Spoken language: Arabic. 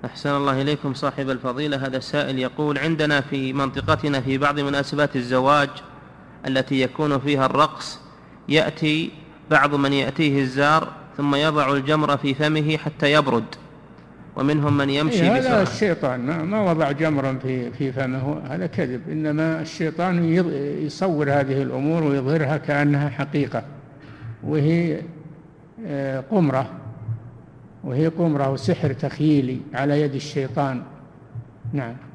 أحسن الله إليكم صاحب الفضيلة. هذا السائل يقول: عندنا في منطقتنا في بعض مناسبات الزواج التي يكون فيها الرقص يأتي بعض من يأتيه الزار ثم يضع الجمر في فمه حتى يبرد، ومنهم من يمشي بسرعة. هذا الشيطان ما وضع جمرا في فمه، هذا كذب. إنما الشيطان يصور هذه الأمور ويظهرها كأنها حقيقة، وهي قمرة وسحر تخيلي على يد الشيطان. نعم.